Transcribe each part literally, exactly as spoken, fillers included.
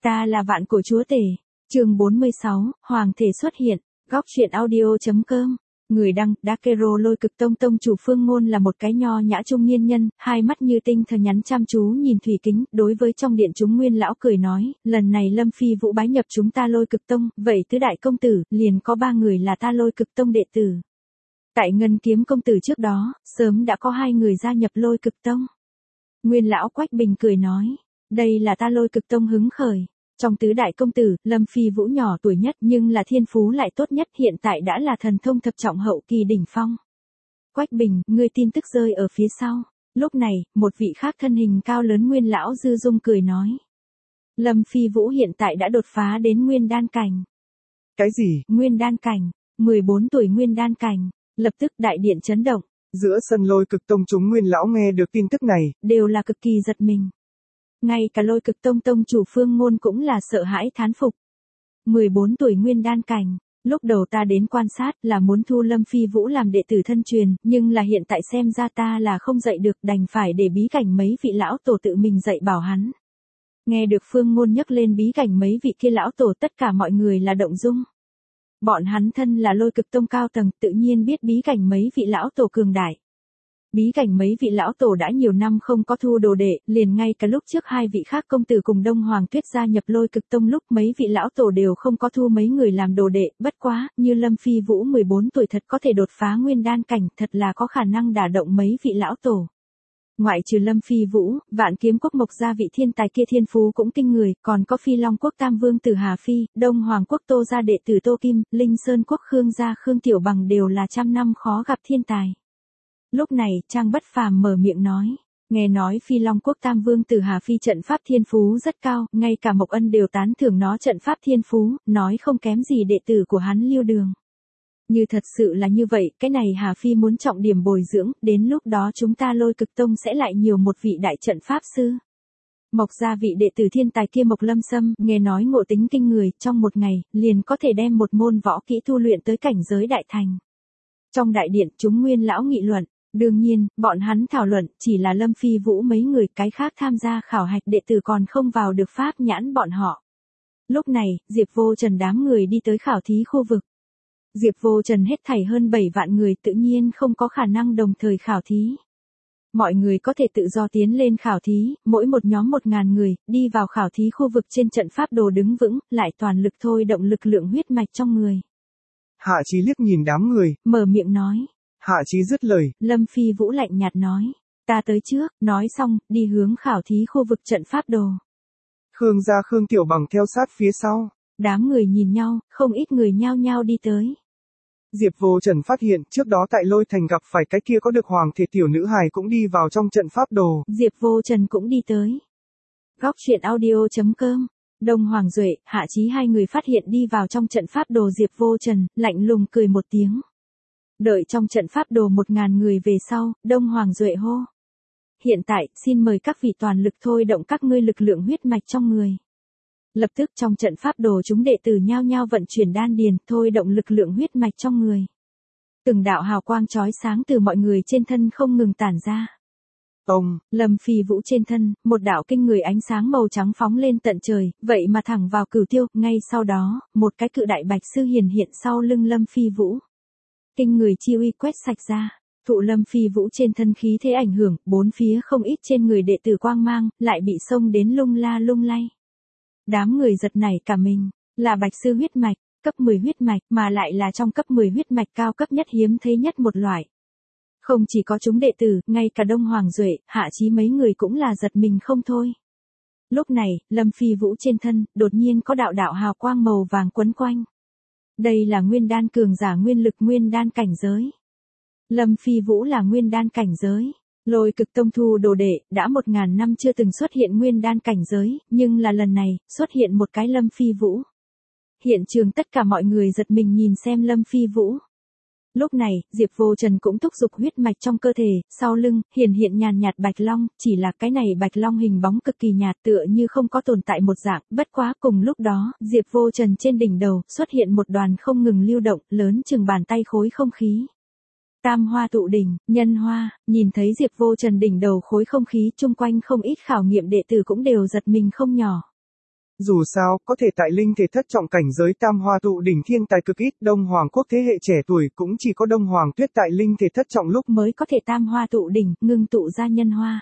Ta là vạn cổ chúa tể. Chương bốn mươi sáu, Hoàng thể xuất hiện. Góc truyện audio.com. Người đăng, Dakero Lôi Cực Tông tông chủ Phương Ngôn là một cái nho nhã trung niên nhân, hai mắt như tinh thần nhắn chăm chú nhìn thủy kính, đối với trong điện chúng Nguyên lão cười nói, lần này Lâm Phi Vũ bái nhập chúng ta Lôi Cực Tông, vậy tứ đại công tử, liền có ba người là ta Lôi Cực Tông đệ tử. Tại Ngân Kiếm công tử trước đó, sớm đã có hai người gia nhập Lôi Cực Tông. Nguyên lão Quách Bình cười nói, đây là ta Lôi Cực Tông hứng khởi. Trong tứ đại công tử, Lâm Phi Vũ nhỏ tuổi nhất nhưng là thiên phú lại tốt nhất, hiện tại đã là thần thông thập trọng hậu kỳ đỉnh phong. Quách Bình, ngươi tin tức rơi ở phía sau. Lúc này, một vị khác thân hình cao lớn Nguyên lão Dư Dung cười nói. Lâm Phi Vũ hiện tại đã đột phá đến Nguyên đan cảnh. Cái gì? Nguyên đan cảnh, mười bốn tuổi Nguyên đan cảnh, lập tức đại điện chấn động. Giữa sân Lôi Cực Tông chúng Nguyên lão nghe được tin tức này, đều là cực kỳ giật mình. Ngay cả Lôi Cực Tông tông chủ Phương Ngôn cũng là sợ hãi thán phục. mười bốn tuổi Nguyên đan cảnh, lúc đầu ta đến quan sát là muốn thu Lâm Phi Vũ làm đệ tử thân truyền, nhưng là hiện tại xem ra ta là không dạy được, đành phải để bí cảnh mấy vị lão tổ tự mình dạy bảo hắn. Nghe được Phương Ngôn nhắc lên bí cảnh mấy vị kia lão tổ, tất cả mọi người là động dung. Bọn hắn thân là Lôi Cực Tông cao tầng, tự nhiên biết bí cảnh mấy vị lão tổ cường đại. Bí cảnh mấy vị lão tổ đã nhiều năm không có thu đồ đệ, liền ngay cả lúc trước hai vị khác công tử cùng Đông Hoàng Tuyết gia nhập Lôi Cực Tông lúc mấy vị lão tổ đều không có thu mấy người làm đồ đệ, bất quá, như Lâm Phi Vũ mười bốn tuổi thật có thể đột phá Nguyên đan cảnh, thật là có khả năng đả động mấy vị lão tổ. Ngoại trừ Lâm Phi Vũ, Vạn Kiếm Quốc Mộc gia vị thiên tài kia thiên phú cũng kinh người, còn có Phi Long Quốc Tam Vương tử Hà Phi, Đông Hoàng Quốc Tô gia đệ tử Tô Kim, Linh Sơn Quốc Khương gia Khương Tiểu Bằng đều là trăm năm khó gặp thiên tài. Lúc này, Trang Bất Phàm mở miệng nói, nghe nói Phi Long Quốc Tam Vương tử Hà Phi trận pháp thiên phú rất cao, ngay cả Mộc Ân đều tán thưởng nó trận pháp thiên phú, nói không kém gì đệ tử của hắn Lưu Đường. Như thật sự là như vậy, cái này Hà Phi muốn trọng điểm bồi dưỡng, đến lúc đó chúng ta Lôi Cực Tông sẽ lại nhiều một vị đại trận pháp sư. Mộc gia vị đệ tử thiên tài kia Mộc Lâm Sâm, nghe nói ngộ tính kinh người, trong một ngày, liền có thể đem một môn võ kỹ tu luyện tới cảnh giới đại thành. Trong đại điện, chúng Nguyên lão nghị luận. Đương nhiên, bọn hắn thảo luận chỉ là Lâm Phi Vũ mấy người, cái khác tham gia khảo hạch đệ tử còn không vào được pháp nhãn bọn họ. Lúc này, Diệp Vô Trần đám người đi tới khảo thí khu vực. Diệp Vô Trần hết thảy hơn bảy vạn người tự nhiên không có khả năng đồng thời khảo thí. Mọi người có thể tự do tiến lên khảo thí, mỗi một nhóm một ngàn người, đi vào khảo thí khu vực trên trận pháp đồ đứng vững, lại toàn lực thôi động lực lượng huyết mạch trong người. Hạ Chí liếc nhìn đám người, mở miệng nói. Hạ Chí dứt lời, Lâm Phi Vũ lạnh nhạt nói, ta tới trước, nói xong, đi hướng khảo thí khu vực trận pháp đồ. Khương gia Khương Tiểu Bằng theo sát phía sau. Đám người nhìn nhau, không ít người nhao nhao đi tới. Diệp Vô Trần phát hiện trước đó tại Lôi Thành gặp phải cái kia có được hoàng thể tiểu nữ hài cũng đi vào trong trận pháp đồ. Diệp Vô Trần cũng đi tới. Góc truyện audio.com. Đông Hoàng Duệ, Hạ Chí hai người phát hiện đi vào trong trận pháp đồ Diệp Vô Trần, lạnh lùng cười một tiếng. Đợi trong trận pháp đồ một ngàn người về sau, Đông Hoàng Duệ hô. Hiện tại, xin mời các vị toàn lực thôi động các ngươi lực lượng huyết mạch trong người. Lập tức trong trận pháp đồ chúng đệ tử nhao nhao vận chuyển đan điền, thôi động lực lượng huyết mạch trong người. Từng đạo hào quang chói sáng từ mọi người trên thân không ngừng tản ra. Ông, Lâm Phi Vũ trên thân, một đạo kinh người ánh sáng màu trắng phóng lên tận trời, vậy mà thẳng vào Cửu Tiêu, ngay sau đó, một cái cự đại bạch sư hiển hiện sau lưng Lâm Phi Vũ. Kinh người chi uy quét sạch ra, thụ Lâm Phi Vũ trên thân khí thế ảnh hưởng, bốn phía không ít trên người đệ tử quang mang, lại bị xông đến lung la lung lay. Đám người giật nảy cả mình, là bạch sư huyết mạch, cấp mười huyết mạch, mà lại là trong cấp mười huyết mạch cao cấp nhất hiếm thấy nhất một loại. Không chỉ có chúng đệ tử, ngay cả Đông Hoàng Duệ, Hạ Chí mấy người cũng là giật mình không thôi. Lúc này, Lâm Phi Vũ trên thân, đột nhiên có đạo đạo hào quang màu vàng quấn quanh. Đây là nguyên đan cường giả nguyên lực nguyên đan cảnh giới. Lâm Phi Vũ là nguyên đan cảnh giới. Lôi Cực Tông thu đồ đệ, đã một ngàn năm chưa từng xuất hiện nguyên đan cảnh giới, nhưng là lần này, xuất hiện một cái Lâm Phi Vũ. Hiện trường tất cả mọi người giật mình nhìn xem Lâm Phi Vũ. Lúc này, Diệp Vô Trần cũng thúc giục huyết mạch trong cơ thể, sau lưng, hiển hiện nhàn nhạt bạch long, chỉ là cái này bạch long hình bóng cực kỳ nhạt tựa như không có tồn tại một dạng, bất quá cùng lúc đó, Diệp Vô Trần trên đỉnh đầu, xuất hiện một đoàn không ngừng lưu động, lớn chừng bàn tay khối không khí. Tam hoa tụ đỉnh, nhân hoa, nhìn thấy Diệp Vô Trần đỉnh đầu khối không khí chung quanh không ít khảo nghiệm đệ tử cũng đều giật mình không nhỏ. Dù sao, có thể tại linh thể thất trọng cảnh giới tam hoa tụ đỉnh thiên tài cực ít, Đông Hoàng quốc thế hệ trẻ tuổi cũng chỉ có Đông Hoàng Tuyết tại linh thể thất trọng lúc mới có thể tam hoa tụ đỉnh, ngưng tụ ra nhân hoa.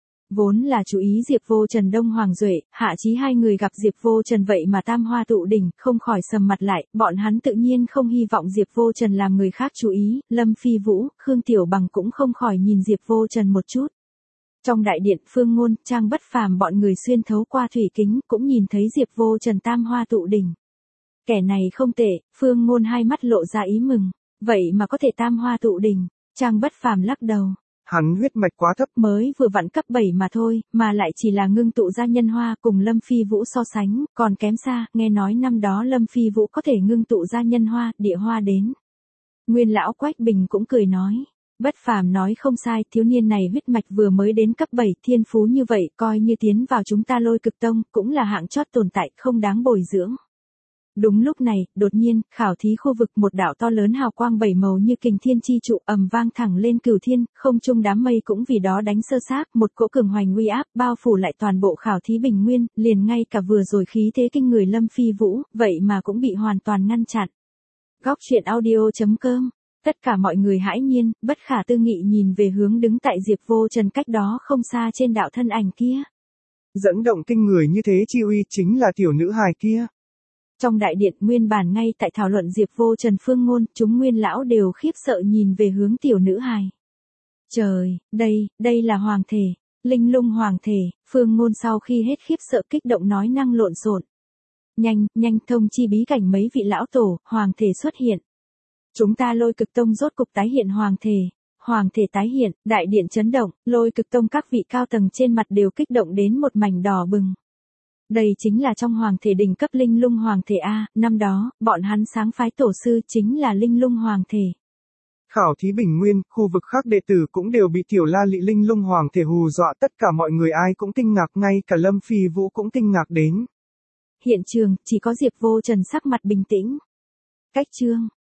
Vốn là chú ý Diệp Vô Trần Đông Hoàng Duệ, Hạ Chí hai người gặp Diệp Vô Trần vậy mà tam hoa tụ đỉnh, không khỏi sầm mặt lại, bọn hắn tự nhiên không hy vọng Diệp Vô Trần làm người khác chú ý, Lâm Phi Vũ, Khương Tiểu Bằng cũng không khỏi nhìn Diệp Vô Trần một chút. Trong đại điện Phương Ngôn, Trang Bất Phàm bọn người xuyên thấu qua thủy kính, cũng nhìn thấy Diệp Vô Trần tam hoa tụ đỉnh. Kẻ này không tệ, Phương Ngôn hai mắt lộ ra ý mừng, vậy mà có thể tam hoa tụ đỉnh, Trang Bất Phàm lắc đầu. Hắn huyết mạch quá thấp, mới vừa vặn cấp bảy mà thôi, mà lại chỉ là ngưng tụ ra nhân hoa, cùng Lâm Phi Vũ so sánh, còn kém xa, nghe nói năm đó Lâm Phi Vũ có thể ngưng tụ ra nhân hoa, địa hoa đến. Nguyên lão Quách Bình cũng cười nói, Bất Phàm nói không sai, thiếu niên này huyết mạch vừa mới đến cấp bảy, thiên phú như vậy, coi như tiến vào chúng ta Lôi Cực Tông, cũng là hạng chót tồn tại, không đáng bồi dưỡng. Đúng lúc này, đột nhiên, khảo thí khu vực một đạo to lớn hào quang bảy màu như kình thiên chi trụ ầm vang thẳng lên cửu thiên, không trung đám mây cũng vì đó đánh sơ sát, một cỗ cường hoành uy áp bao phủ lại toàn bộ khảo thí bình nguyên, liền ngay cả vừa rồi khí thế kinh người Lâm Phi Vũ, vậy mà cũng bị hoàn toàn ngăn chặn. Góc truyện audio chấm com. Tất cả mọi người hãi nhiên, bất khả tư nghị nhìn về hướng đứng tại Diệp Vô Trần cách đó không xa trên đạo thân ảnh kia. Dẫn động kinh người như thế chi uy chính là tiểu nữ hài kia. Trong đại điện nguyên bản ngay tại thảo luận Diệp Vô Trần Phương Ngôn, chúng nguyên lão đều khiếp sợ nhìn về hướng tiểu nữ hài. Trời, đây, đây là hoàng thể, linh lung hoàng thể, Phương Ngôn sau khi hết khiếp sợ kích động nói năng lộn xộn. Nhanh, nhanh thông chi bí cảnh mấy vị lão tổ, hoàng thể xuất hiện. Chúng ta Lôi Cực Tông rốt cục tái hiện hoàng thể. Hoàng thể tái hiện, đại điện chấn động, Lôi Cực Tông các vị cao tầng trên mặt đều kích động đến một mảnh đỏ bừng. Đây chính là trong hoàng thể đỉnh cấp linh lung hoàng thể A, năm đó, bọn hắn sáng phái tổ sư chính là linh lung hoàng thể. Khảo thí bình nguyên, khu vực khác đệ tử cũng đều bị tiểu la lị linh lung hoàng thể hù dọa, tất cả mọi người ai cũng kinh ngạc, ngay cả Lâm Phi Vũ cũng kinh ngạc đến. Hiện trường, chỉ có Diệp Vô Trần sắc mặt bình tĩnh. Cách chương